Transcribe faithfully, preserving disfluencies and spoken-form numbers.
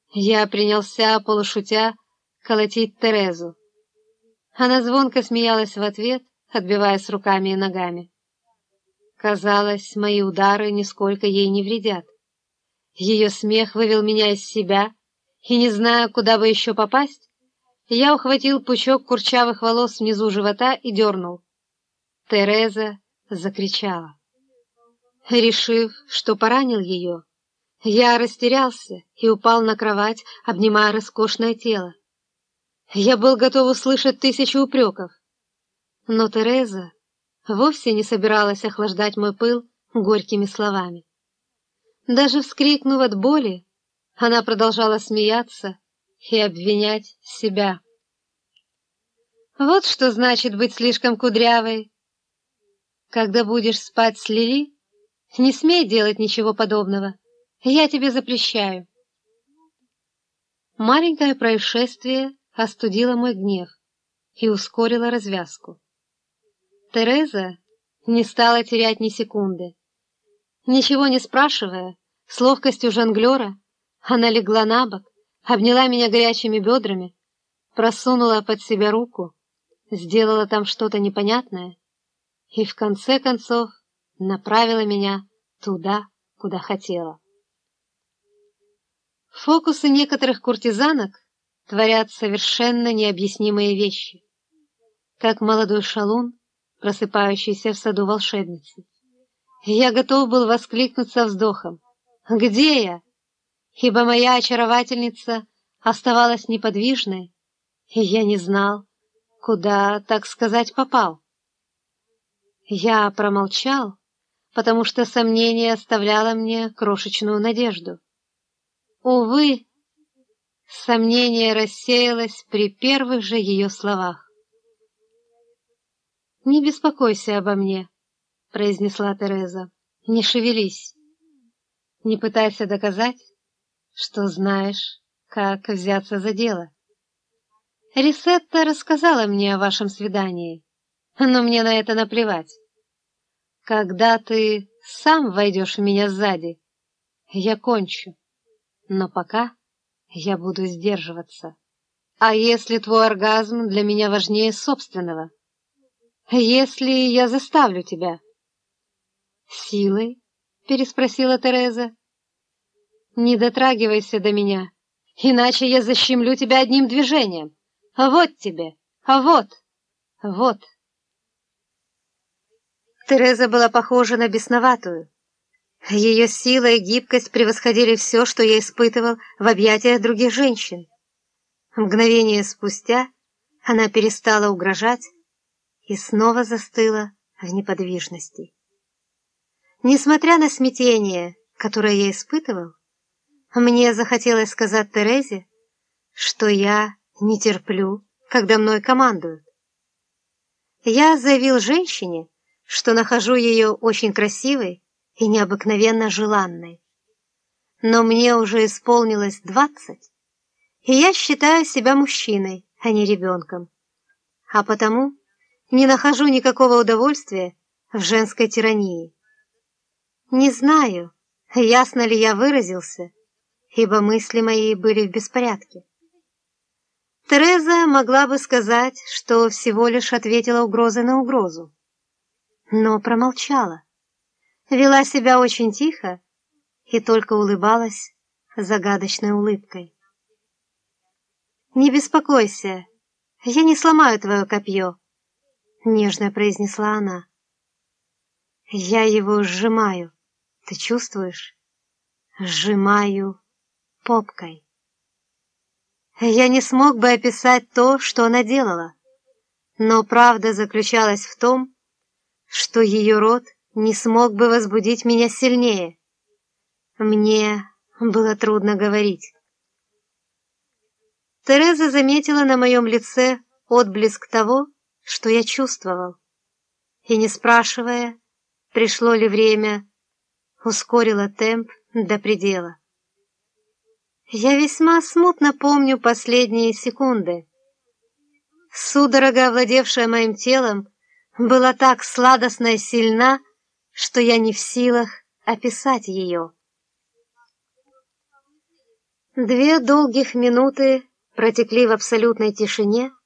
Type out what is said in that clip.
Я принялся, полушутя, колотить Терезу. Она звонко смеялась в ответ, отбиваясь руками и ногами. Казалось, мои удары нисколько ей не вредят. Ее смех вывел меня из себя, и, не зная, куда бы еще попасть, я ухватил пучок курчавых волос внизу живота и дернул. Тереза закричала. Решив, что поранил ее, я растерялся и упал на кровать, обнимая роскошное тело. Я был готов услышать тысячу упреков, но Тереза вовсе не собиралась охлаждать мой пыл горькими словами. Даже вскрикнув от боли, она продолжала смеяться и обвинять себя. Вот что значит быть слишком кудрявой. Когда будешь спать с Лили, не смей делать ничего подобного. Я тебе запрещаю. Маленькое происшествие остудило мой гнев и ускорило развязку. Тереза не стала терять ни секунды. Ничего не спрашивая, с ловкостью жонглера, она легла на бок, обняла меня горячими бедрами, просунула под себя руку, сделала там что-то непонятное и, в конце концов, направила меня туда, куда хотела. Фокусы некоторых куртизанок творят совершенно необъяснимые вещи, как молодой шалун, просыпающийся в саду волшебницы. Я готов был воскликнуть со вздохом: «Где я?» Ибо моя очаровательница оставалась неподвижной, и я не знал, куда, так сказать, попал. Я промолчал, потому что сомнение оставляло мне крошечную надежду. Увы, сомнение рассеялось при первых же ее словах. «Не беспокойся обо мне», — произнесла Тереза. «Не шевелись. Не пытайся доказать, что знаешь, как взяться за дело. Рисетта рассказала мне о вашем свидании, но мне на это наплевать. Когда ты сам войдешь в меня сзади, я кончу, но пока я буду сдерживаться. А если твой оргазм для меня важнее собственного? Если я заставлю тебя?» «Силой?» — переспросила Тереза. «Не дотрагивайся до меня, иначе я защемлю тебя одним движением. А вот тебе, а вот, вот». Тереза была похожа на бесноватую. Ее сила и гибкость превосходили все, что я испытывал в объятиях других женщин. Мгновение спустя она перестала угрожать и снова застыла в неподвижности. Несмотря на смятение, которое я испытывал, мне захотелось сказать Терезе, что я не терплю, когда мной командуют. Я заявил женщине, что нахожу ее очень красивой и необыкновенно желанной. Но мне уже исполнилось двадцать, и я считаю себя мужчиной, а не ребенком, а потому не нахожу никакого удовольствия в женской тирании. Не знаю, ясно ли я выразился, ибо мысли мои были в беспорядке. Тереза могла бы сказать, что всего лишь ответила угрозой на угрозу, но промолчала, вела себя очень тихо и только улыбалась загадочной улыбкой. «Не беспокойся, я не сломаю твое копье», — нежно произнесла она. «Я его сжимаю, ты чувствуешь? Сжимаю попкой». Я не смог бы описать то, что она делала, но правда заключалась в том, что ее рот не смог бы возбудить меня сильнее. Мне было трудно говорить. Тереза заметила на моем лице отблеск того, что я чувствовал, и, не спрашивая, пришло ли время, ускорила темп до предела. Я весьма смутно помню последние секунды. Судорога, овладевшая моим телом, была так сладостно и сильна, что я не в силах описать ее. Две долгих минуты протекли в абсолютной тишине,